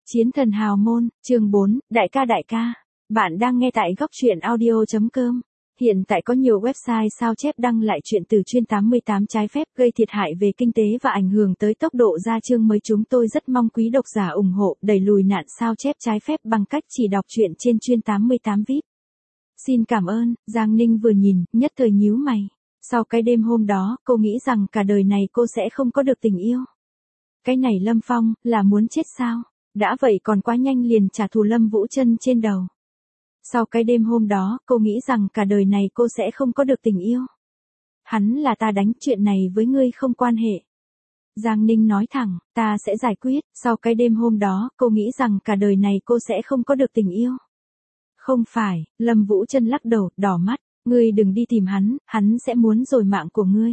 Chiến thần hào môn, chương 4, đại ca. Bạn đang nghe tại góc truyện audio.com. Hiện tại có nhiều website sao chép đăng lại chuyện từ chuyên 88 trái phép gây thiệt hại về kinh tế và ảnh hưởng tới tốc độ ra chương mới. Chúng tôi rất mong quý độc giả ủng hộ đẩy lùi nạn sao chép trái phép bằng cách chỉ đọc truyện trên chuyên 88 VIP. Xin cảm ơn. Giang Ninh vừa nhìn, nhất thời nhíu mày. Sau cái đêm hôm đó, cô nghĩ rằng cả đời này cô sẽ không có được tình yêu. Cái này Lâm Phong, là muốn chết sao? Đã vậy còn quá nhanh liền trả thù Lâm Vũ Trân trên đầu. Sau cái đêm hôm đó, cô nghĩ rằng cả đời này cô sẽ không có được tình yêu. Hắn là ta đánh, chuyện này với ngươi không quan hệ. Giang Ninh nói thẳng, ta sẽ giải quyết. Sau cái đêm hôm đó, cô nghĩ rằng cả đời này cô sẽ không có được tình yêu. Không phải, Lâm Vũ Trân lắc đầu, đỏ mắt, ngươi đừng đi tìm hắn sẽ muốn rồi mạng của ngươi.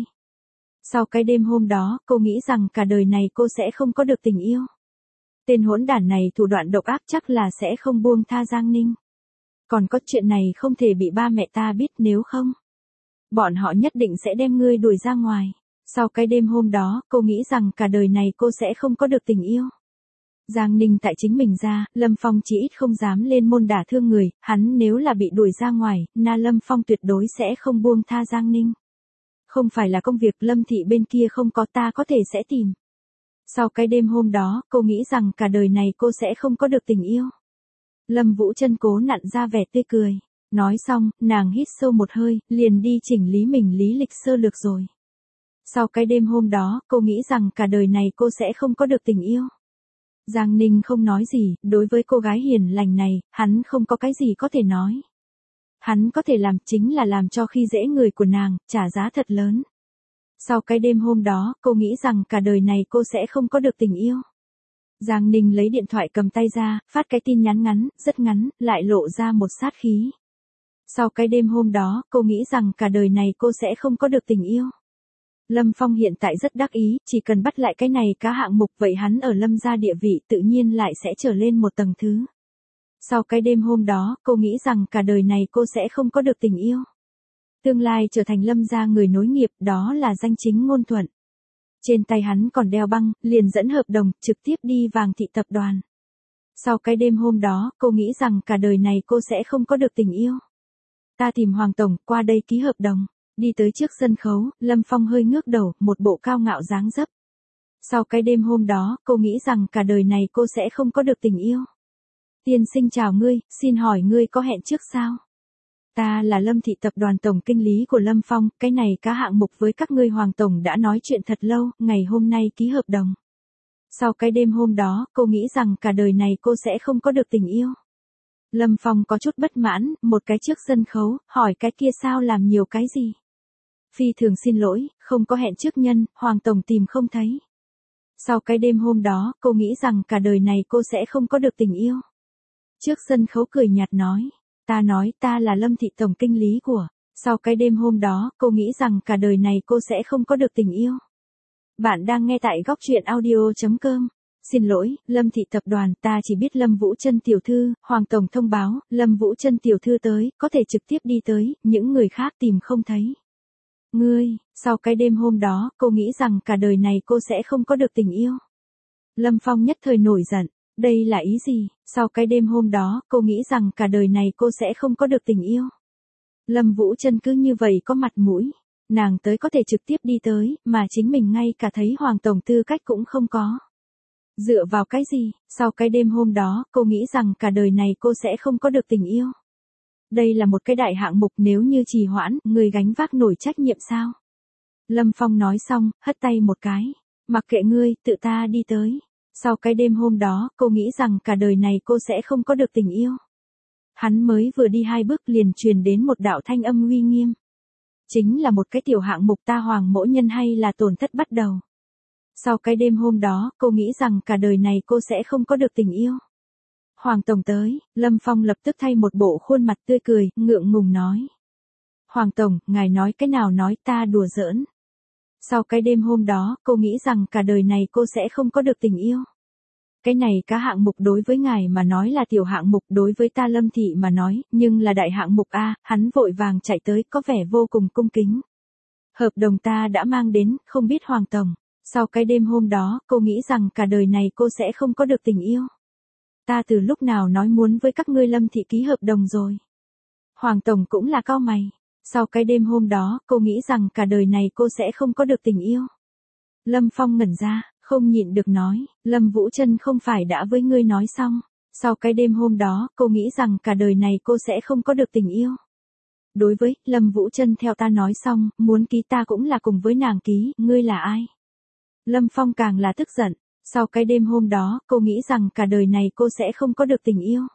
Sau cái đêm hôm đó, cô nghĩ rằng cả đời này cô sẽ không có được tình yêu. Tên hỗn đản này thủ đoạn độc ác chắc là sẽ không buông tha Giang Ninh. Còn có chuyện này không thể bị ba mẹ ta biết, nếu không, bọn họ nhất định sẽ đem ngươi đuổi ra ngoài. Sau cái đêm hôm đó, cô nghĩ rằng cả đời này cô sẽ không có được tình yêu. Giang Ninh tại chính mình ra, Lâm Phong chỉ ít không dám lên môn đả thương người, hắn nếu là bị đuổi ra ngoài, Lâm Phong tuyệt đối sẽ không buông tha Giang Ninh. Không phải là công việc Lâm thị bên kia không có, ta có thể sẽ tìm. Sau cái đêm hôm đó, cô nghĩ rằng cả đời này cô sẽ không có được tình yêu. Lâm Vũ Trân cố nặn ra vẻ tươi cười. Nói xong, nàng hít sâu một hơi, liền đi chỉnh lý mình lý lịch sơ lược rồi. Sau cái đêm hôm đó, cô nghĩ rằng cả đời này cô sẽ không có được tình yêu. Giang Ninh không nói gì, đối với cô gái hiền lành này, hắn không có cái gì có thể nói. Hắn có thể làm chính là làm cho khi dễ người của nàng, trả giá thật lớn. Sau cái đêm hôm đó, cô nghĩ rằng cả đời này cô sẽ không có được tình yêu. Giang Ninh lấy điện thoại cầm tay ra, phát cái tin nhắn ngắn, rất ngắn, lại lộ ra một sát khí. Sau cái đêm hôm đó, cô nghĩ rằng cả đời này cô sẽ không có được tình yêu. Lâm Phong hiện tại rất đắc ý, chỉ cần bắt lại cái này cá hạng mục, vậy hắn ở Lâm gia địa vị tự nhiên lại sẽ trở lên một tầng thứ. Sau cái đêm hôm đó, cô nghĩ rằng cả đời này cô sẽ không có được tình yêu. Tương lai trở thành Lâm gia người nối nghiệp, đó là danh chính ngôn thuận. Trên tay hắn còn đeo băng, liền dẫn hợp đồng, trực tiếp đi Vàng Thị tập đoàn. Sau cái đêm hôm đó, cô nghĩ rằng cả đời này cô sẽ không có được tình yêu. Ta tìm Hoàng Tổng, qua đây ký hợp đồng. Đi tới trước sân khấu, Lâm Phong hơi ngước đầu, một bộ cao ngạo dáng dấp. Sau cái đêm hôm đó, cô nghĩ rằng cả đời này cô sẽ không có được tình yêu. Tiên sinh chào ngươi, xin hỏi ngươi có hẹn trước sao? Ta là Lâm Thị tập đoàn tổng kinh lý của Lâm Phong, cái này cá hạng mục với các ngươi Hoàng Tổng đã nói chuyện thật lâu, ngày hôm nay ký hợp đồng. Sau cái đêm hôm đó, cô nghĩ rằng cả đời này cô sẽ không có được tình yêu. Lâm Phong có chút bất mãn, một cái trước sân khấu, hỏi cái kia sao làm nhiều cái gì? Phi thường xin lỗi, không có hẹn trước nhân, Hoàng Tổng tìm không thấy. Sau cái đêm hôm đó, cô nghĩ rằng cả đời này cô sẽ không có được tình yêu. Trước sân khấu cười nhạt nói. Ta nói ta là Lâm Thị tổng kinh lý của. Sau cái đêm hôm đó, cô nghĩ rằng cả đời này cô sẽ không có được tình yêu. Bạn đang nghe tại góc truyện audio.com. Xin lỗi, Lâm Thị tập đoàn, ta chỉ biết Lâm Vũ Trân tiểu thư, Hoàng Tổng thông báo, Lâm Vũ Trân tiểu thư tới, có thể trực tiếp đi tới, những người khác tìm không thấy. Ngươi, sau cái đêm hôm đó, cô nghĩ rằng cả đời này cô sẽ không có được tình yêu. Lâm Phong nhất thời nổi giận. Đây là ý gì? Sau cái đêm hôm đó, cô nghĩ rằng cả đời này cô sẽ không có được tình yêu. Lâm Vũ Trân cứ như vậy có mặt mũi. Nàng tới có thể trực tiếp đi tới, mà chính mình ngay cả thấy Hoàng Tổng tư cách cũng không có. Dựa vào cái gì? Sau cái đêm hôm đó, cô nghĩ rằng cả đời này cô sẽ không có được tình yêu. Đây là một cái đại hạng mục, nếu như trì hoãn, người gánh vác nổi trách nhiệm sao? Lâm Phong nói xong, hất tay một cái. Mặc kệ ngươi, tự ta đi tới. Sau cái đêm hôm đó, cô nghĩ rằng cả đời này cô sẽ không có được tình yêu. Hắn mới vừa đi 2 bước liền truyền đến một đạo thanh âm uy nghiêm. Chính là một cái tiểu hạng mục ta Hoàng mỗ nhân hay là tổn thất bắt đầu. Sau cái đêm hôm đó, cô nghĩ rằng cả đời này cô sẽ không có được tình yêu. Hoàng Tổng tới, Lâm Phong lập tức thay một bộ khuôn mặt tươi cười, ngượng ngùng nói. Hoàng Tổng, ngài nói cái nào nói, ta đùa giỡn. Sau cái đêm hôm đó, cô nghĩ rằng cả đời này cô sẽ không có được tình yêu. Cái này cá hạng mục đối với ngài mà nói là tiểu hạng mục, đối với ta Lâm Thị mà nói, nhưng là đại hạng mục a. Hắn vội vàng chạy tới, có vẻ vô cùng cung kính. Hợp đồng ta đã mang đến, không biết Hoàng Tổng. Sau cái đêm hôm đó, cô nghĩ rằng cả đời này cô sẽ không có được tình yêu. Ta từ lúc nào nói muốn với các ngươi Lâm thị ký hợp đồng rồi. Hoàng tổng cũng là cau mày. Sau cái đêm hôm đó, cô nghĩ rằng cả đời này cô sẽ không có được tình yêu. Lâm Phong ngẩn ra, không nhịn được nói, Lâm Vũ Trân không phải đã với ngươi nói xong. Sau cái đêm hôm đó, cô nghĩ rằng cả đời này cô sẽ không có được tình yêu. Đối với Lâm Vũ Trân theo ta nói xong, muốn ký ta cũng là cùng với nàng ký, ngươi là ai? Lâm Phong càng là tức giận. Sau cái đêm hôm đó, cô nghĩ rằng cả đời này cô sẽ không có được tình yêu.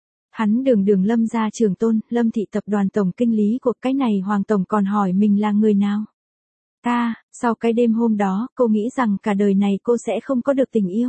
Hắn đường Lâm gia trưởng tôn, Lâm thị tập đoàn tổng kinh lý của cái này Hoàng tổng còn hỏi mình là người nào. Ta, sau cái đêm hôm đó, cô nghĩ rằng cả đời này cô sẽ không có được tình yêu.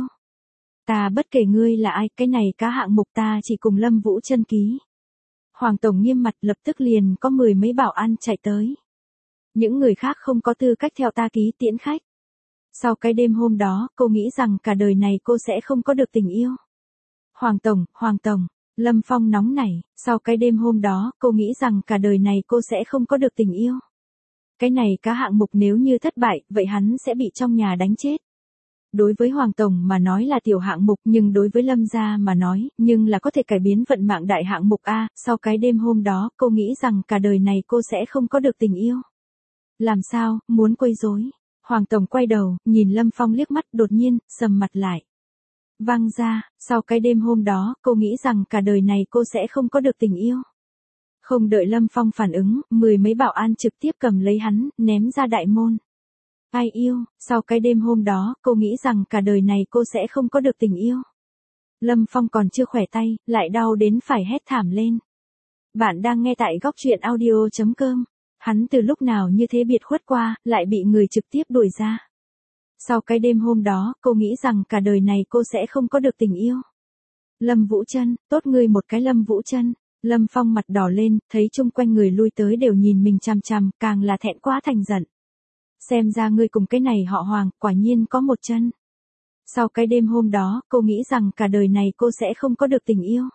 Ta bất kể ngươi là ai, cái này cá hạng mục ta chỉ cùng Lâm Vũ Trân ký. Hoàng tổng nghiêm mặt lập tức liền có 10 mấy bảo an chạy tới. Những người khác không có tư cách theo ta ký tiễn khách. Sau cái đêm hôm đó, cô nghĩ rằng cả đời này cô sẽ không có được tình yêu. Hoàng tổng, Lâm Phong nóng nảy, sau cái đêm hôm đó, cô nghĩ rằng cả đời này cô sẽ không có được tình yêu. Cái này cá hạng mục nếu như thất bại, vậy hắn sẽ bị trong nhà đánh chết. Đối với Hoàng tổng mà nói là tiểu hạng mục, nhưng đối với Lâm gia mà nói, nhưng là có thể cải biến vận mạng đại hạng mục A. Sau cái đêm hôm đó, cô nghĩ rằng cả đời này cô sẽ không có được tình yêu. Làm sao, muốn quấy rối? Hoàng tổng quay đầu, nhìn Lâm Phong liếc mắt, đột nhiên, sầm mặt lại. Văng ra, sau cái đêm hôm đó, cô nghĩ rằng cả đời này cô sẽ không có được tình yêu. Không đợi Lâm Phong phản ứng, 10 mấy bảo an trực tiếp cầm lấy hắn, ném ra đại môn. Ai yêu, sau cái đêm hôm đó, cô nghĩ rằng cả đời này cô sẽ không có được tình yêu. Lâm Phong còn chưa khỏe tay, lại đau đến phải hét thảm lên. Bạn đang nghe tại góc truyện audio.com. Hắn từ lúc nào như thế biệt khuất qua, lại bị người trực tiếp đuổi ra. Sau cái đêm hôm đó, cô nghĩ rằng cả đời này cô sẽ không có được tình yêu. Lâm Vũ Trân, tốt ngươi một cái Lâm Vũ Trân. Lâm Phong mặt đỏ lên, thấy chung quanh người lui tới đều nhìn mình chằm chằm, càng là thẹn quá thành giận. Xem ra ngươi cùng cái này họ Hoàng, quả nhiên có một chân. Sau cái đêm hôm đó, cô nghĩ rằng cả đời này cô sẽ không có được tình yêu.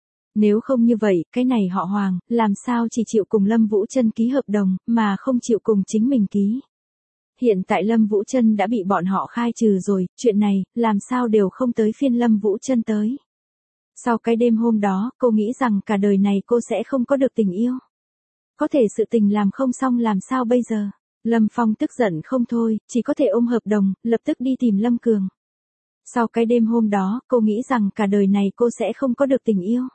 Nếu không như vậy, cái này họ Hoàng, làm sao chỉ chịu cùng Lâm Vũ Trân ký hợp đồng, mà không chịu cùng chính mình ký. Hiện tại Lâm Vũ Trân đã bị bọn họ khai trừ rồi, chuyện này, làm sao đều không tới phiên Lâm Vũ Trân tới. Sau cái đêm hôm đó, cô nghĩ rằng cả đời này cô sẽ không có được tình yêu. Có thể sự tình làm không xong làm sao bây giờ? Lâm Phong tức giận không thôi, chỉ có thể ôm hợp đồng, lập tức đi tìm Lâm Cường. Sau cái đêm hôm đó, cô nghĩ rằng cả đời này cô sẽ không có được tình yêu.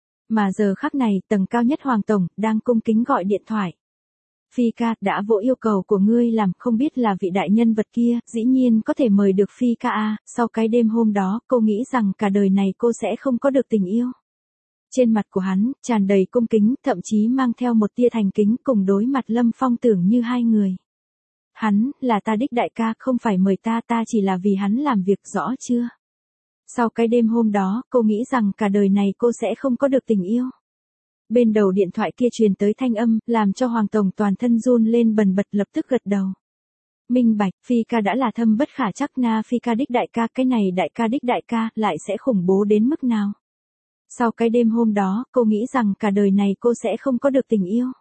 Mà giờ khắc này, tầng cao nhất Hoàng tổng, đang cung kính gọi điện thoại. Phi ca, đã vỗ yêu cầu của ngươi làm, không biết là vị đại nhân vật kia, dĩ nhiên có thể mời được Phi ca a. Sau cái đêm hôm đó, cô nghĩ rằng cả đời này cô sẽ không có được tình yêu. Trên mặt của hắn, tràn đầy cung kính, thậm chí mang theo một tia thành kính cùng đối mặt Lâm Phong tưởng như hai người. Hắn, là ta đích đại ca, không phải mời ta, ta chỉ là vì hắn làm việc, rõ chưa? Sau cái đêm hôm đó, cô nghĩ rằng cả đời này cô sẽ không có được tình yêu. Bên đầu điện thoại kia truyền tới thanh âm, làm cho Hoàng tổng toàn thân run lên bần bật, lập tức gật đầu. Minh bạch, Phi ca đã là thâm bất khả trắc na, Phi ca đích đại ca, cái này đại ca đích đại ca, lại sẽ khủng bố đến mức nào? Sau cái đêm hôm đó, cô nghĩ rằng cả đời này cô sẽ không có được tình yêu.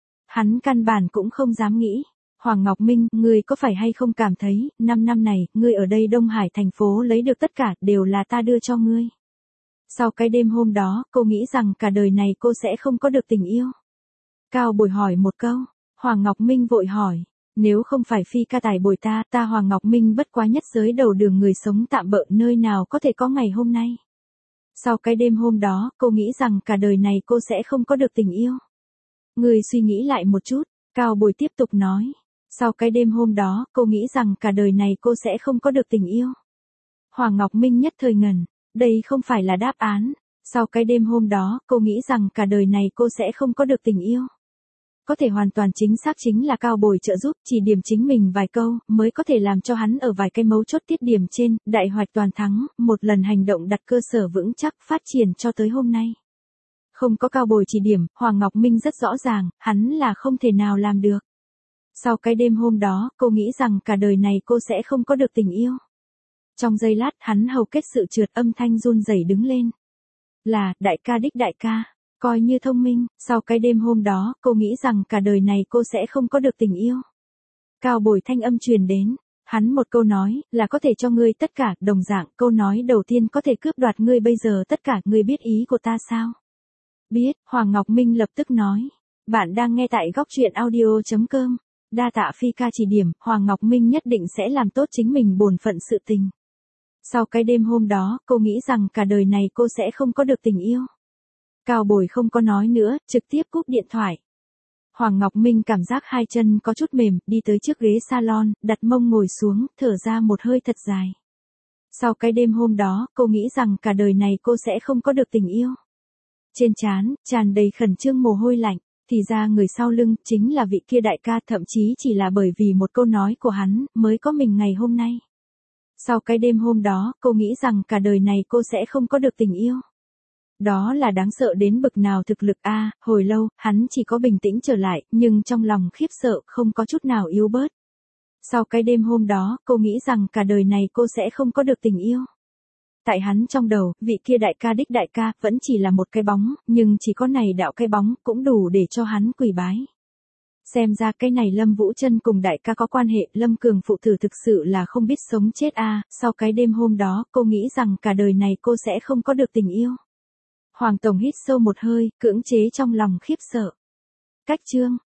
Hắn căn bản cũng không dám nghĩ. Hoàng Ngọc Minh, ngươi có phải hay không cảm thấy, 5 năm này, ngươi ở đây Đông Hải thành phố lấy được tất cả, đều là ta đưa cho ngươi. Sau cái đêm hôm đó, cô nghĩ rằng cả đời này cô sẽ không có được tình yêu. Cao Bồi hỏi một câu, Hoàng Ngọc Minh vội hỏi, nếu không phải Phi ca tài bồi ta, ta Hoàng Ngọc Minh bất quá nhất giới đầu đường người sống tạm bợ, nơi nào có thể có ngày hôm nay. Sau cái đêm hôm đó, cô nghĩ rằng cả đời này cô sẽ không có được tình yêu. Ngươi suy nghĩ lại một chút, Cao Bồi tiếp tục nói. Sau cái đêm hôm đó, cô nghĩ rằng cả đời này cô sẽ không có được tình yêu. Hoàng Ngọc Minh nhất thời ngẩn, đây không phải là đáp án. Sau cái đêm hôm đó, cô nghĩ rằng cả đời này cô sẽ không có được tình yêu. Có thể hoàn toàn chính xác chính là Cao Bồi trợ giúp, chỉ điểm chính mình vài câu, mới có thể làm cho hắn ở vài cái mấu chốt tiết điểm trên, đại hoạch toàn thắng, một lần hành động đặt cơ sở vững chắc phát triển cho tới hôm nay. Không có Cao Bồi chỉ điểm, Hoàng Ngọc Minh rất rõ ràng, hắn là không thể nào làm được. Sau cái đêm hôm đó, cô nghĩ rằng cả đời này cô sẽ không có được tình yêu. Trong giây lát, hắn hầu kết sự trượt, âm thanh run rẩy đứng lên. Là, đại ca đích đại ca, coi như thông minh, sau cái đêm hôm đó, cô nghĩ rằng cả đời này cô sẽ không có được tình yêu. Cao Bồi thanh âm truyền đến, Hắn một câu nói, là có thể cho ngươi tất cả, đồng dạng, câu nói đầu tiên có thể cướp đoạt ngươi bây giờ tất cả, ngươi biết ý của ta sao? Biết, Hoàng Ngọc Minh lập tức nói. Bạn đang nghe tại góc truyện audio.com. Đa tạ Phi ca chỉ điểm, Hoàng Ngọc Minh nhất định sẽ làm tốt chính mình bổn phận sự tình. Sau cái đêm hôm đó, cô nghĩ rằng cả đời này cô sẽ không có được tình yêu. Cao Bồi không có nói nữa, trực tiếp cúp điện thoại. Hoàng Ngọc Minh cảm giác hai chân có chút mềm, đi tới trước ghế salon, đặt mông ngồi xuống, thở ra một hơi thật dài. Sau cái đêm hôm đó, cô nghĩ rằng cả đời này cô sẽ không có được tình yêu. Trên trán, tràn đầy khẩn trương mồ hôi lạnh, thì ra người sau lưng, chính là vị kia đại ca, thậm chí chỉ là bởi vì một câu nói của hắn, mới có mình ngày hôm nay. Sau cái đêm hôm đó, cô nghĩ rằng cả đời này cô sẽ không có được tình yêu. Đó là đáng sợ đến bực nào thực lực a, hồi lâu, hắn chỉ có bình tĩnh trở lại, nhưng trong lòng khiếp sợ, không có chút nào yếu bớt. Sau cái đêm hôm đó, cô nghĩ rằng cả đời này cô sẽ không có được tình yêu. Tại hắn trong đầu, vị kia đại ca đích đại ca, vẫn chỉ là một cái bóng, nhưng chỉ có này đạo cái bóng, cũng đủ để cho hắn quỳ bái. Xem ra cái này Lâm Vũ Trân cùng đại ca có quan hệ, Lâm Cường phụ tử thực sự là không biết sống chết a. Sau cái đêm hôm đó, cô nghĩ rằng cả đời này cô sẽ không có được tình yêu. Hoàng Tổng hít sâu một hơi, cưỡng chế trong lòng khiếp sợ. Cách chương